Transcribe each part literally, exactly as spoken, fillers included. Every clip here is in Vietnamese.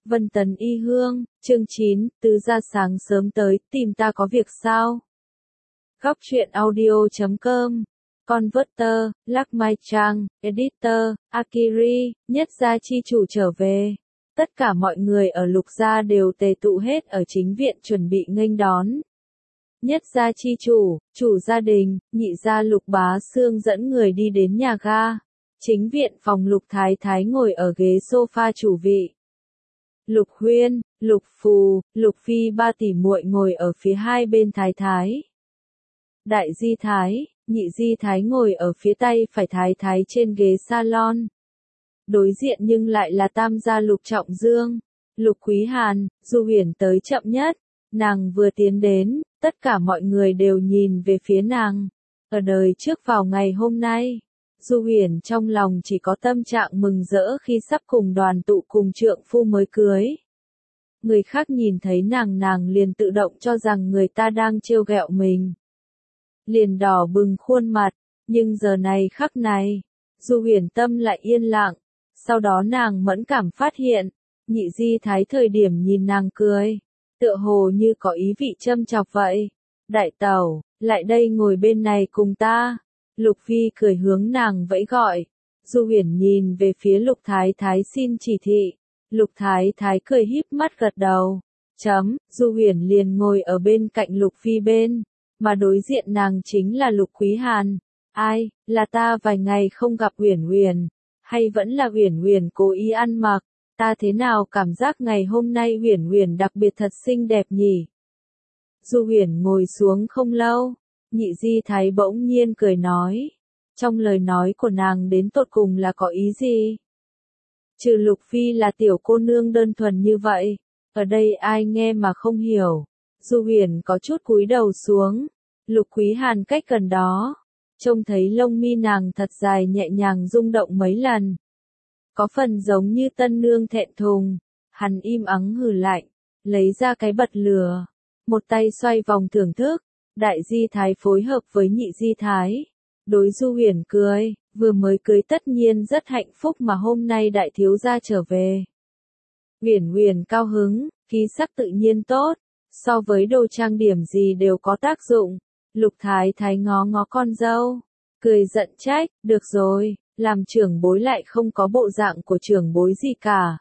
Vân Tần Y Hương, chương chín, Tứ gia sáng sớm tới, tìm ta có việc sao? Góc truyện audio chấm com, Converter, Lắc Mai Trang, Editor, Akiri, Nhất gia chi chủ trở về. Tất cả mọi người ở Lục gia đều tề tụ hết ở chính viện chuẩn bị nghênh đón. Nhất gia chi chủ, chủ gia đình, nhị gia Lục Bá Xương dẫn người đi đến nhà ga. Chính viện phòng Lục Thái Thái ngồi ở ghế sofa chủ vị. Lục Huyên, Lục Phù, Lục Phi ba tỷ muội ngồi ở phía hai bên Thái Thái. Đại Di Thái, Nhị Di Thái ngồi ở phía tay phải Thái Thái trên ghế salon. Đối diện nhưng lại là tam gia Lục Trọng Dương, Lục Quý Hàn. Du Huyền tới chậm nhất, nàng vừa tiến đến, tất cả mọi người đều nhìn về phía nàng. Ở đời trước vào ngày hôm nay, Du Huyền trong lòng chỉ có tâm trạng mừng rỡ khi sắp cùng đoàn tụ cùng trượng phu mới cưới. Người khác nhìn thấy nàng nàng liền tự động cho rằng người ta đang trêu ghẹo mình. Liền đỏ bừng khuôn mặt, nhưng giờ này khắc này, Du Huyền tâm lại yên lặng. Sau đó nàng mẫn cảm phát hiện, Nhị Di Thái thời điểm nhìn nàng cười, tựa hồ như có ý vị châm chọc vậy. Đại tẩu, lại đây ngồi bên này cùng ta. Lục Phi cười hướng nàng vẫy gọi. Du Huyền nhìn về phía Lục Thái Thái xin chỉ thị. Lục Thái Thái cười híp mắt gật đầu. Chấm, Du Huyền liền ngồi ở bên cạnh Lục Phi bên, mà đối diện nàng chính là Lục Quý Hàn. Ai, là ta vài ngày không gặp Huyền Huyền, hay vẫn là Huyền Huyền cố ý ăn mặc? Ta thế nào cảm giác ngày hôm nay Huyền Huyền đặc biệt thật xinh đẹp nhỉ? Du Huyền ngồi xuống không lâu, Nhị Di Thái bỗng nhiên cười nói. Trong lời nói của nàng đến tột cùng là có ý gì? Trừ Lục Phi là tiểu cô nương đơn thuần như vậy, ở đây ai nghe mà không hiểu. Du Huyền có chút cúi đầu xuống. Lục Quý Hàn cách gần đó, trông thấy lông mi nàng thật dài nhẹ nhàng rung động mấy lần. Có phần giống như tân nương thẹn thùng. Hắn im ắng hừ lạnh, lấy ra cái bật lửa, một tay xoay vòng thưởng thức. Đại Di Thái phối hợp với Nhị Di Thái, đối Du Huyền cười, vừa mới cưới tất nhiên rất hạnh phúc mà hôm nay đại thiếu gia trở về. Huyền Huyền cao hứng, khí sắc tự nhiên tốt, so với đồ trang điểm gì đều có tác dụng. Lục Thái Thái ngó ngó con dâu, cười giận trách, được rồi, làm trưởng bối lại không có bộ dạng của trưởng bối gì cả.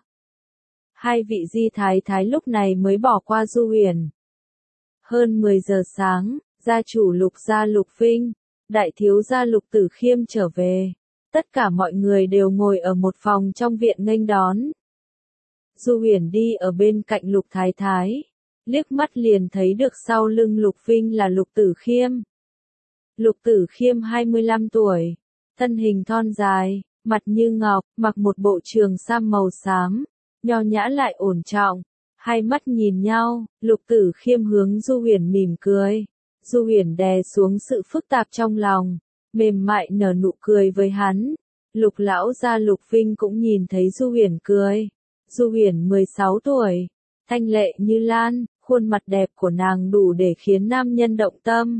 Hai vị Di Thái Thái lúc này mới bỏ qua Du Huyền. Hơn mười giờ sáng, gia chủ Lục gia Lục Vinh, đại thiếu gia Lục Tử Khiêm trở về. Tất cả mọi người đều ngồi ở một phòng trong viện nghênh đón. Du Huyền đi ở bên cạnh Lục Thái Thái, liếc mắt liền thấy được sau lưng Lục Vinh là Lục Tử Khiêm. Lục Tử Khiêm hai mươi lăm tuổi, thân hình thon dài, mặt như ngọc, mặc một bộ trường sam màu xám, nho nhã lại ổn trọng. Hai mắt nhìn nhau, Lục Tử Khiêm hướng Du Huyền mỉm cười. Du Huyền đè xuống sự phức tạp trong lòng, mềm mại nở nụ cười với hắn. Lục lão gia Lục Vinh cũng nhìn thấy Du Huyền cười. Du Huyền mười sáu tuổi, thanh lệ như lan, khuôn mặt đẹp của nàng đủ để khiến nam nhân động tâm.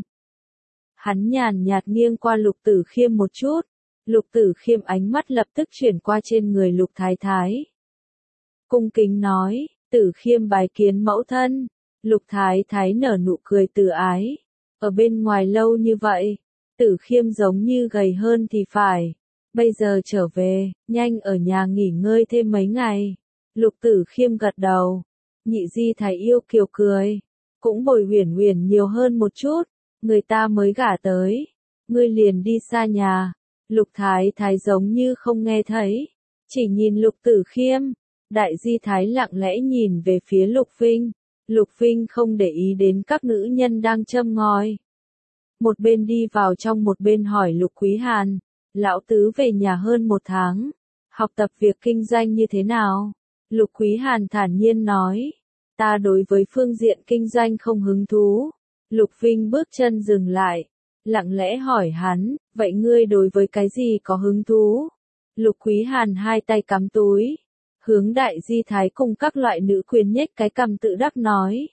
Hắn nhàn nhạt nghiêng qua Lục Tử Khiêm một chút. Lục Tử Khiêm ánh mắt lập tức chuyển qua trên người Lục Thái Thái. Cung kính nói, Tử Khiêm bái kiến mẫu thân. Lục Thái Thái nở nụ cười từ ái. Ở bên ngoài lâu như vậy, Tử Khiêm giống như gầy hơn thì phải. Bây giờ trở về, nhanh ở nhà nghỉ ngơi thêm mấy ngày. Lục Tử Khiêm gật đầu. Nhị Di Thái yêu kiều cười. Cũng bồi Huyền Huyền nhiều hơn một chút. Người ta mới gả tới, ngươi liền đi xa nhà. Lục Thái Thái giống như không nghe thấy, chỉ nhìn Lục Tử Khiêm. Đại Di Thái lặng lẽ nhìn về phía Lục Vinh. Lục Vinh không để ý đến các nữ nhân đang châm ngòi. Một bên đi vào trong một bên hỏi Lục Quý Hàn, lão tứ về nhà hơn một tháng, học tập việc kinh doanh như thế nào? Lục Quý Hàn thản nhiên nói, ta đối với phương diện kinh doanh không hứng thú. Lục Vinh bước chân dừng lại, lặng lẽ hỏi hắn, vậy ngươi đối với cái gì có hứng thú? Lục Quý Hàn hai tay cắm túi, hướng Đại Di Thái cùng các loại nữ quyền nhếch cái cằm tự đắc nói.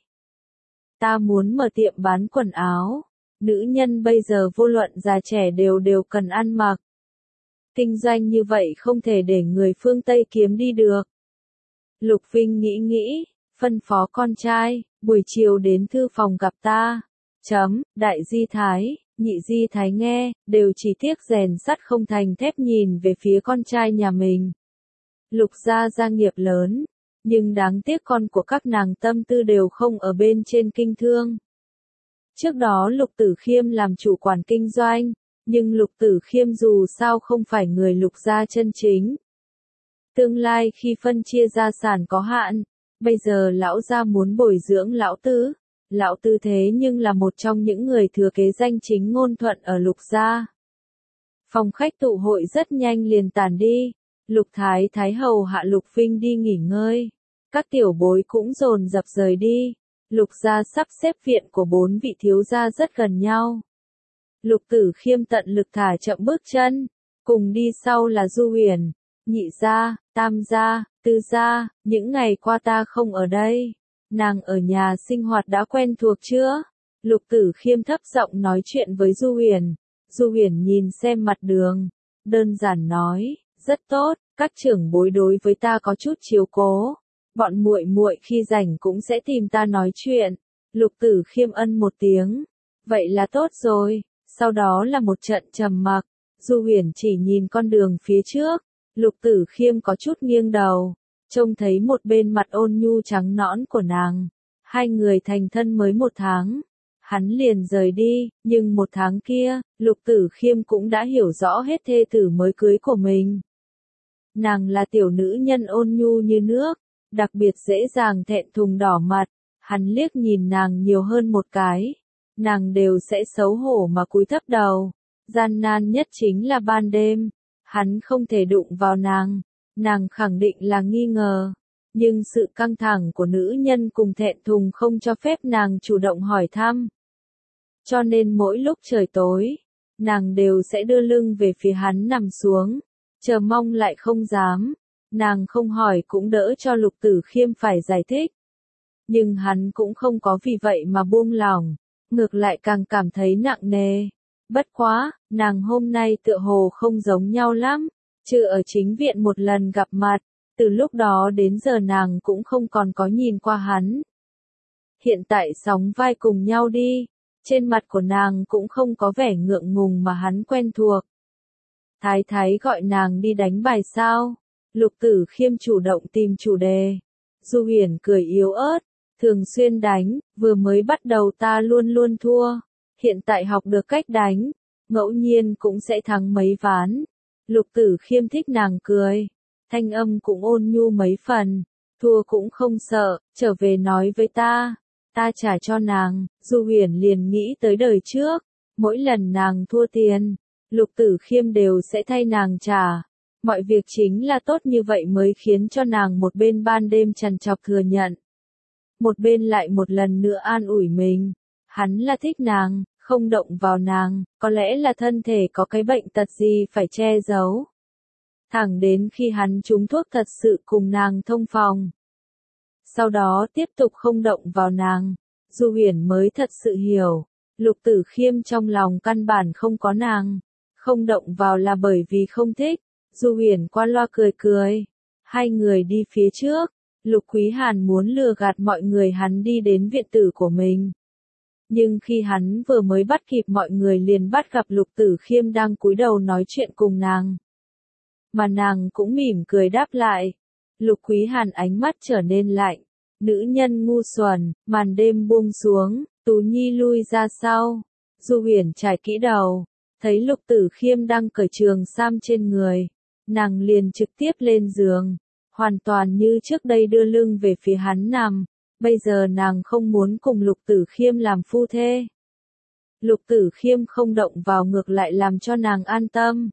Ta muốn mở tiệm bán quần áo, nữ nhân bây giờ vô luận già trẻ đều đều cần ăn mặc. Kinh doanh như vậy không thể để người phương Tây kiếm đi được. Lục Vinh nghĩ nghĩ, phân phó con trai, buổi chiều đến thư phòng gặp ta. Chấm, đại di thái, nhị di thái nghe, đều chỉ tiếc rèn sắt không thành thép nhìn về phía con trai nhà mình. Lục gia gia nghiệp lớn, nhưng đáng tiếc con của các nàng tâm tư đều không ở bên trên kinh thương. Trước đó Lục Tử Khiêm làm chủ quản kinh doanh, nhưng Lục Tử Khiêm dù sao không phải người Lục gia chân chính. Tương lai khi phân chia gia sản có hạn, bây giờ lão gia muốn bồi dưỡng lão tứ. Lão tứ thế nhưng là một trong những người thừa kế danh chính ngôn thuận ở Lục gia. Phòng khách tụ hội rất nhanh liền tàn đi, Lục Thái Thái hầu hạ Lục Vinh đi nghỉ ngơi. Các tiểu bối cũng dồn dập rời đi. Lục gia sắp xếp viện của bốn vị thiếu gia rất gần nhau. Lục Tử Khiêm tận lực thả chậm bước chân, cùng đi sau là Du Huyền, nhị gia, tam gia, tư gia, những ngày qua ta không ở đây. Nàng ở nhà sinh hoạt đã quen thuộc chưa? Lục Tử Khiêm thấp giọng nói chuyện với Du Huyền. Du Huyền nhìn xem mặt đường, đơn giản nói, rất tốt, các trưởng bối đối với ta có chút chiếu cố. Bọn muội muội khi rảnh cũng sẽ tìm ta nói chuyện. Lục Tử Khiêm ân một tiếng. Vậy là tốt rồi. Sau đó là một trận trầm mặc. Du Huyền chỉ nhìn con đường phía trước. Lục Tử Khiêm có chút nghiêng đầu, trông thấy một bên mặt ôn nhu trắng nõn của nàng. Hai người thành thân mới một tháng. Hắn liền rời đi, nhưng một tháng kia, Lục Tử Khiêm cũng đã hiểu rõ hết thê tử mới cưới của mình. Nàng là tiểu nữ nhân ôn nhu như nước, đặc biệt dễ dàng thẹn thùng đỏ mặt. Hắn liếc nhìn nàng nhiều hơn một cái, nàng đều sẽ xấu hổ mà cúi thấp đầu. Gian nan nhất chính là ban đêm, hắn không thể đụng vào nàng, nàng khẳng định là nghi ngờ. Nhưng sự căng thẳng của nữ nhân cùng thẹn thùng không cho phép nàng chủ động hỏi thăm. Cho nên mỗi lúc trời tối, nàng đều sẽ đưa lưng về phía hắn nằm xuống, chờ mong lại không dám. Nàng không hỏi cũng đỡ cho Lục Tử Khiêm phải giải thích. Nhưng hắn cũng không có vì vậy mà buông lỏng, ngược lại càng cảm thấy nặng nề. Bất quá, nàng hôm nay tựa hồ không giống nhau lắm, trừ ở chính viện một lần gặp mặt, từ lúc đó đến giờ nàng cũng không còn có nhìn qua hắn. Hiện tại sóng vai cùng nhau đi, trên mặt của nàng cũng không có vẻ ngượng ngùng mà hắn quen thuộc. Thái Thái gọi nàng đi đánh bài sao? Lục Tử Khiêm chủ động tìm chủ đề. Du Huyền cười yếu ớt, thường xuyên đánh, vừa mới bắt đầu ta luôn luôn thua. Hiện tại học được cách đánh, ngẫu nhiên cũng sẽ thắng mấy ván. Lục Tử Khiêm thích nàng cười, thanh âm cũng ôn nhu mấy phần, thua cũng không sợ, trở về nói với ta, ta trả cho nàng. Du Huyền liền nghĩ tới đời trước, mỗi lần nàng thua tiền, Lục Tử Khiêm đều sẽ thay nàng trả. Mọi việc chính là tốt như vậy mới khiến cho nàng một bên ban đêm trằn trọc thừa nhận, một bên lại một lần nữa an ủi mình. Hắn là thích nàng, không động vào nàng, có lẽ là thân thể có cái bệnh tật gì phải che giấu. Thẳng đến khi hắn trúng thuốc thật sự cùng nàng thông phòng. Sau đó tiếp tục không động vào nàng, Du Huyền mới thật sự hiểu, Lục Tử Khiêm trong lòng căn bản không có nàng, không động vào là bởi vì không thích. Du Huyền qua loa cười cười, hai người đi phía trước. Lục Quý Hàn muốn lừa gạt mọi người hắn đi đến viện tử của mình. Nhưng khi hắn vừa mới bắt kịp mọi người liền bắt gặp Lục Tử Khiêm đang cúi đầu nói chuyện cùng nàng. Mà nàng cũng mỉm cười đáp lại. Lục Quý Hàn ánh mắt trở nên lạnh. Nữ nhân ngu xuẩn, màn đêm buông xuống, Tú Nhi lui ra sau. Du Huyền trải kỹ đầu, thấy Lục Tử Khiêm đang cởi trường sam trên người. Nàng liền trực tiếp lên giường, hoàn toàn như trước đây đưa lưng về phía hắn nằm. Bây giờ nàng không muốn cùng Lục Tử Khiêm làm phu thê. Lục Tử Khiêm không động vào ngược lại làm cho nàng an tâm.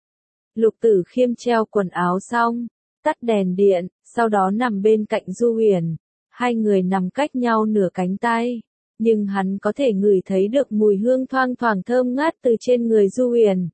Lục Tử Khiêm treo quần áo xong, tắt đèn điện, sau đó nằm bên cạnh Du Huyền. Hai người nằm cách nhau nửa cánh tay, nhưng hắn có thể ngửi thấy được mùi hương thoang thoảng thơm ngát từ trên người Du Huyền.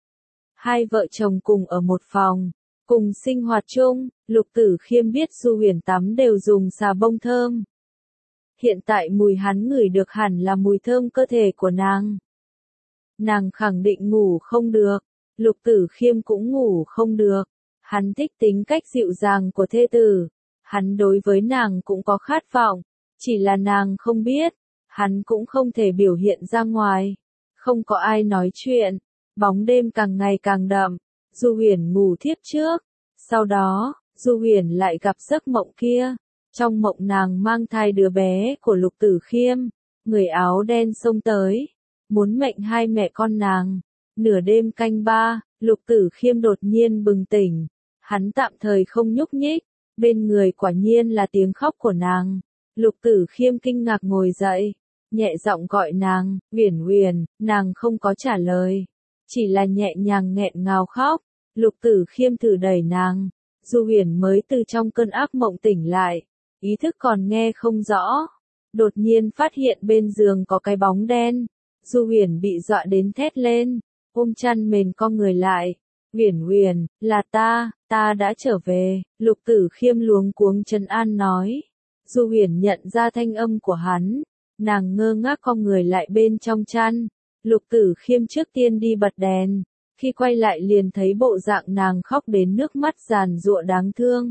Hai vợ chồng cùng ở một phòng, cùng sinh hoạt chung. Lục Tử Khiêm biết Du Huyền tắm đều dùng xà bông thơm. Hiện tại mùi hắn ngửi được hẳn là mùi thơm cơ thể của nàng. Nàng khẳng định ngủ không được, Lục Tử Khiêm cũng ngủ không được. Hắn thích tính cách dịu dàng của thê tử. Hắn đối với nàng cũng có khát vọng, chỉ là nàng không biết, hắn cũng không thể biểu hiện ra ngoài. Không có ai nói chuyện, bóng đêm càng ngày càng đậm, Du Huyền ngủ thiếp trước. Sau đó, Du Huyền lại gặp giấc mộng kia. Trong mộng nàng mang thai đứa bé của Lục Tử Khiêm, người áo đen xông tới, muốn mệnh hai mẹ con nàng. Nửa đêm canh ba, Lục Tử Khiêm đột nhiên bừng tỉnh, hắn tạm thời không nhúc nhích, bên người quả nhiên là tiếng khóc của nàng. Lục Tử Khiêm kinh ngạc ngồi dậy, nhẹ giọng gọi nàng, Uyển Uyển, nàng không có trả lời, chỉ là nhẹ nhàng nghẹn ngào khóc. Lục Tử Khiêm thử đẩy nàng, Du Huyền mới từ trong cơn ác mộng tỉnh lại, ý thức còn nghe không rõ, đột nhiên phát hiện bên giường có cái bóng đen. Du Huyền bị dọa đến thét lên, ôm chăn mền co người lại. Uyển Uyển, là ta, ta đã trở về. Lục Tử Khiêm luống cuống trấn an nói. Du Huyền nhận ra thanh âm của hắn, nàng ngơ ngác co người lại bên trong chăn. Lục Tử Khiêm trước tiên đi bật đèn, khi quay lại liền thấy bộ dạng nàng khóc đến nước mắt giàn giụa đáng thương.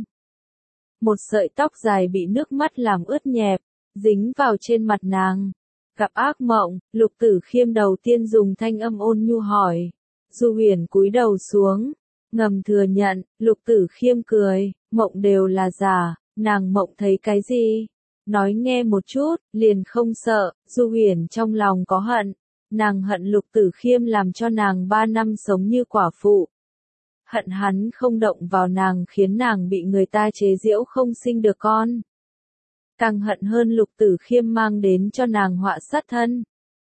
Một sợi tóc dài bị nước mắt làm ướt nhẹp, dính vào trên mặt nàng. Gặp ác mộng, Lục Tử Khiêm đầu tiên dùng thanh âm ôn nhu hỏi. Du Huyền cúi đầu xuống, ngầm thừa nhận. Lục Tử Khiêm cười, mộng đều là giả, nàng mộng thấy cái gì? Nói nghe một chút, liền không sợ. Du Huyền trong lòng có hận, nàng hận Lục Tử Khiêm làm cho nàng ba năm sống như quả phụ. Hận hắn không động vào nàng khiến nàng bị người ta chế giễu không sinh được con. Càng hận hơn Lục Tử Khiêm mang đến cho nàng họa sát thân.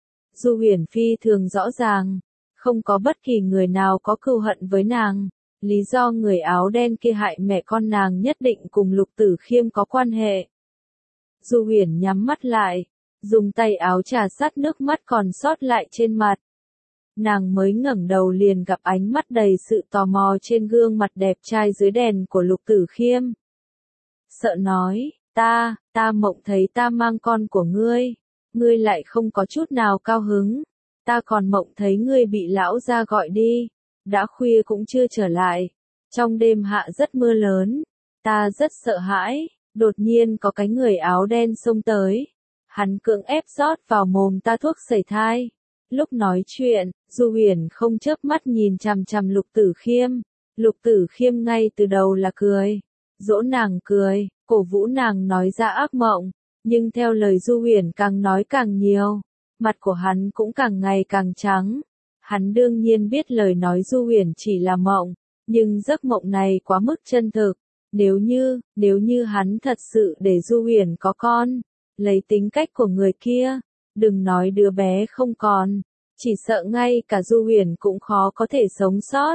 Du Huyền phi thường rõ ràng, không có bất kỳ người nào có cừu hận với nàng. Lý do người áo đen kia hại mẹ con nàng nhất định cùng Lục Tử Khiêm có quan hệ. Du Huyền nhắm mắt lại, dùng tay áo trà sát nước mắt còn sót lại trên mặt. Nàng mới ngẩng đầu liền gặp ánh mắt đầy sự tò mò trên gương mặt đẹp trai dưới đèn của Lục Tử Khiêm. Sợ nói, ta, ta mộng thấy ta mang con của ngươi, ngươi lại không có chút nào cao hứng. Ta còn mộng thấy ngươi bị lão gia gọi đi, đã khuya cũng chưa trở lại. Trong đêm hạ rất mưa lớn, ta rất sợ hãi, đột nhiên có cái người áo đen xông tới. Hắn cưỡng ép rót vào mồm ta thuốc sẩy thai. Lúc nói chuyện, Du Huyền không chớp mắt nhìn chằm chằm Lục Tử Khiêm. Lục Tử Khiêm ngay từ đầu là cười, dỗ nàng cười, cổ vũ nàng nói ra ác mộng, nhưng theo lời Du Huyền càng nói càng nhiều, mặt của hắn cũng càng ngày càng trắng. Hắn đương nhiên biết lời nói Du Huyền chỉ là mộng, nhưng giấc mộng này quá mức chân thực. Nếu như, nếu như hắn thật sự để Du Huyền có con, lấy tính cách của người kia, đừng nói đứa bé không còn, chỉ sợ ngay cả Du Huyền cũng khó có thể sống sót.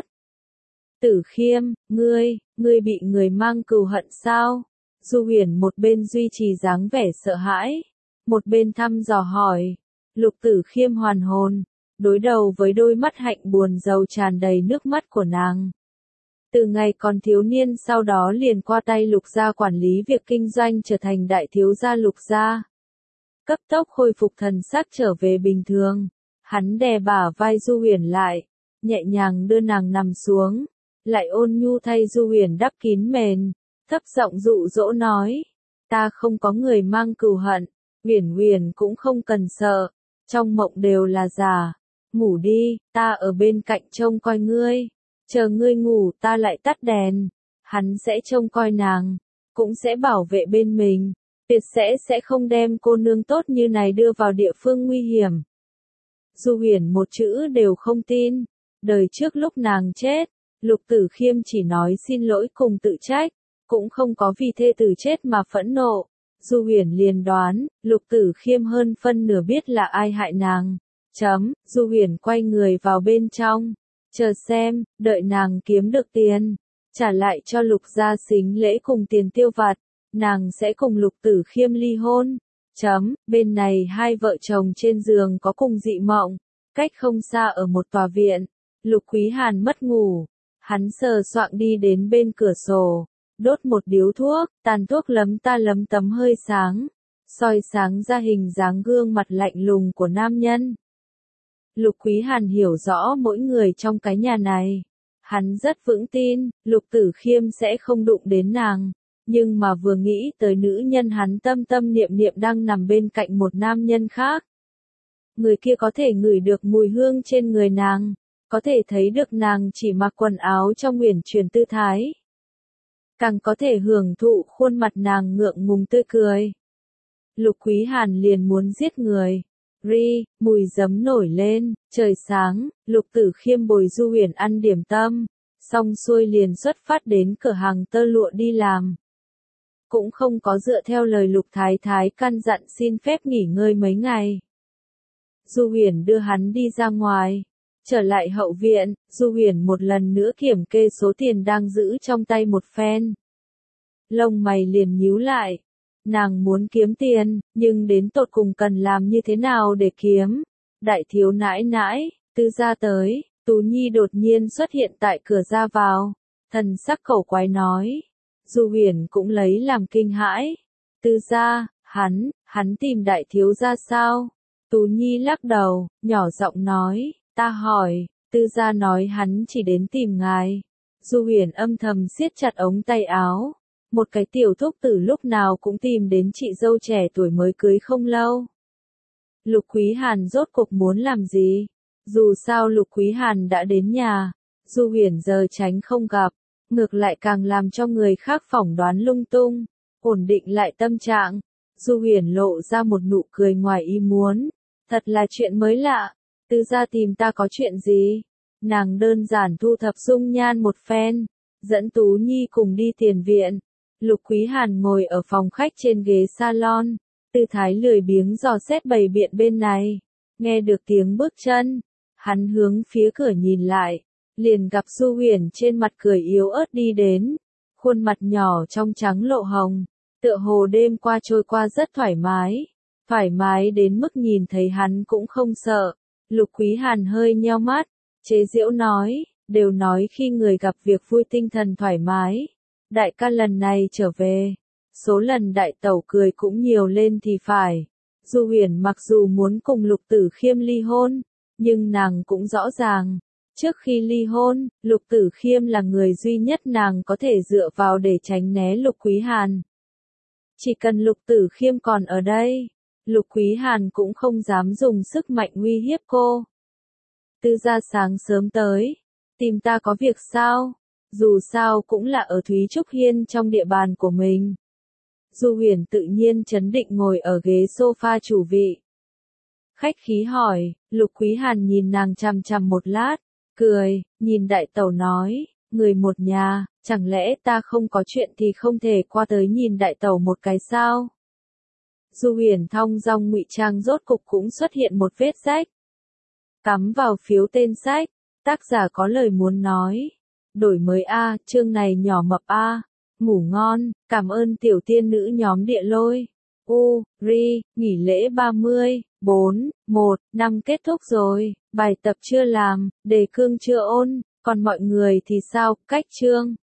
Tử Khiêm, ngươi, ngươi bị người mang cừu hận sao? Du Huyền một bên duy trì dáng vẻ sợ hãi, một bên thăm dò hỏi. Lục Tử Khiêm hoàn hồn, đối đầu với đôi mắt hạnh buồn rầu tràn đầy nước mắt của nàng. Từ ngày còn thiếu niên sau đó liền qua tay Lục gia quản lý việc kinh doanh trở thành đại thiếu gia Lục gia. Cấp tốc khôi phục thần sắc trở về bình thường, hắn đè bả vai Du Huyền lại, nhẹ nhàng đưa nàng nằm xuống, lại ôn nhu thay Du Huyền đắp kín mền, thấp giọng dụ dỗ nói, ta không có người mang cừu hận, Uyển Uyển cũng không cần sợ, trong mộng đều là giả, ngủ đi, ta ở bên cạnh trông coi ngươi, chờ ngươi ngủ ta lại tắt đèn, hắn sẽ trông coi nàng, cũng sẽ bảo vệ bên mình, tuyệt sẽ sẽ không đem cô nương tốt như này đưa vào địa phương nguy hiểm. Du Huyền một chữ đều không tin, đời trước lúc nàng chết, Lục Tử Khiêm chỉ nói xin lỗi cùng tự trách, cũng không có vì thê tử chết mà phẫn nộ. Du Huyền liền đoán, Lục Tử Khiêm hơn phân nửa biết là ai hại nàng. Chấm, Du Huyền quay người vào bên trong, chờ xem, đợi nàng kiếm được tiền, trả lại cho Lục gia sính lễ cùng tiền tiêu vặt, nàng sẽ cùng Lục Tử Khiêm ly hôn. Chấm, bên này hai vợ chồng trên giường có cùng dị mộng, cách không xa ở một tòa viện. Lục Quý Hàn mất ngủ, hắn sờ soạng đi đến bên cửa sổ, đốt một điếu thuốc, tàn thuốc lấm ta lấm tấm hơi sáng, soi sáng ra hình dáng gương mặt lạnh lùng của nam nhân. Lục Quý Hàn hiểu rõ mỗi người trong cái nhà này, hắn rất vững tin, Lục Tử Khiêm sẽ không đụng đến nàng, nhưng mà vừa nghĩ tới nữ nhân hắn tâm tâm niệm niệm đang nằm bên cạnh một nam nhân khác. Người kia có thể ngửi được mùi hương trên người nàng, có thể thấy được nàng chỉ mặc quần áo trong uyển chuyển tư thái. Càng có thể hưởng thụ khuôn mặt nàng ngượng ngùng tươi cười. Lục Quý Hàn liền muốn giết người. Ri, mùi giấm nổi lên, trời sáng, Lục Tử Khiêm bồi Du Huyền ăn điểm tâm, xong xuôi liền xuất phát đến cửa hàng tơ lụa đi làm. Cũng không có dựa theo lời Lục Thái Thái căn dặn xin phép nghỉ ngơi mấy ngày. Du Huyền đưa hắn đi ra ngoài. Trở lại hậu viện, Du Huyền một lần nữa kiểm kê số tiền đang giữ trong tay một phen. Lông mày liền nhíu lại. Nàng muốn kiếm tiền, nhưng đến tột cùng cần làm như thế nào để kiếm? Đại thiếu nãi nãi, Tư gia tới, Tú Nhi đột nhiên xuất hiện tại cửa ra vào. Thần sắc khẩu quái nói. Du Huyền cũng lấy làm kinh hãi. Tư gia, hắn, hắn tìm đại thiếu gia sao? Tú Nhi lắc đầu, nhỏ giọng nói, ta hỏi, Tư gia nói hắn chỉ đến tìm ngài. Du Huyền âm thầm siết chặt ống tay áo. Một cái tiểu thúc tử lúc nào cũng tìm đến chị dâu trẻ tuổi mới cưới không lâu. Lục Quý Hàn rốt cuộc muốn làm gì? Dù sao Lục Quý Hàn đã đến nhà, Du Huyền giờ tránh không gặp, ngược lại càng làm cho người khác phỏng đoán lung tung, ổn định lại tâm trạng. Du Huyền lộ ra một nụ cười ngoài ý muốn, thật là chuyện mới lạ, Tư gia tìm ta có chuyện gì? Nàng đơn giản thu thập dung nhan một phen, dẫn Tú Nhi cùng đi tiền viện. Lục Quý Hàn ngồi ở phòng khách trên ghế salon, tư thái lười biếng dò xét bày biện bên này. Nghe được tiếng bước chân, hắn hướng phía cửa nhìn lại, liền gặp Du Huyền trên mặt cười yếu ớt đi đến, khuôn mặt nhỏ trong trắng lộ hồng, tựa hồ đêm qua trôi qua rất thoải mái, thoải mái đến mức nhìn thấy hắn cũng không sợ. Lục Quý Hàn hơi nheo mắt, chế giễu nói, đều nói khi người gặp việc vui tinh thần thoải mái. Đại ca lần này trở về, số lần đại tẩu cười cũng nhiều lên thì phải. Du Huyền mặc dù muốn cùng Lục Tử Khiêm ly hôn, nhưng nàng cũng rõ ràng, trước khi ly hôn, Lục Tử Khiêm là người duy nhất nàng có thể dựa vào để tránh né Lục Quý Hàn. Chỉ cần Lục Tử Khiêm còn ở đây, Lục Quý Hàn cũng không dám dùng sức mạnh uy hiếp cô. Tư gia sáng sớm tới, tìm ta có việc sao? Dù sao cũng là ở Thúy Trúc Hiên trong địa bàn của mình. Du Huyền tự nhiên trấn định ngồi ở ghế sofa chủ vị. Khách khí hỏi, Lục Quý Hàn nhìn nàng chằm chằm một lát, cười, nhìn đại tẩu nói, người một nhà, chẳng lẽ ta không có chuyện thì không thể qua tới nhìn đại tẩu một cái sao? Du Huyền thong dong ngụy trang rốt cục cũng xuất hiện một vết rách. Cắm vào phiếu tên sách, tác giả có lời muốn nói. Đổi mới A, chương này nhỏ mập A, ngủ ngon, cảm ơn tiểu tiên nữ nhóm địa lôi. U, Ri, nghỉ lễ ba mươi, bốn, một, năm kết thúc rồi, bài tập chưa làm, đề cương chưa ôn, còn mọi người thì sao, cách chương.